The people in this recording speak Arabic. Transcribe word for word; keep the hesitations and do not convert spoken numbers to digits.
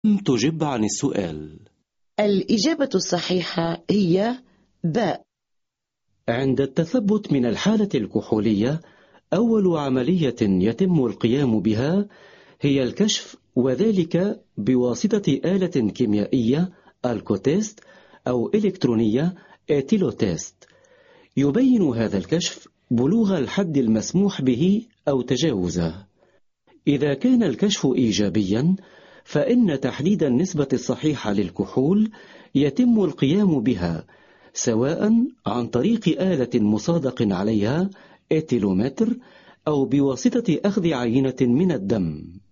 تجب عن السؤال. الإجابة الصحيحة هي باء. عند التثبت من الحالة الكحولية، أول عملية يتم القيام بها هي الكشف، وذلك بواسطة آلة كيميائية الكوتيست أو إلكترونية إيتيلوتيست. يبين هذا الكشف بلوغ الحد المسموح به أو تجاوزه. إذا كان الكشف إيجابيا، فإن تحديد النسبة الصحيحة للكحول يتم القيام بها سواء عن طريق آلة مصادق عليها إتيلومتر أو بواسطة أخذ عينة من الدم.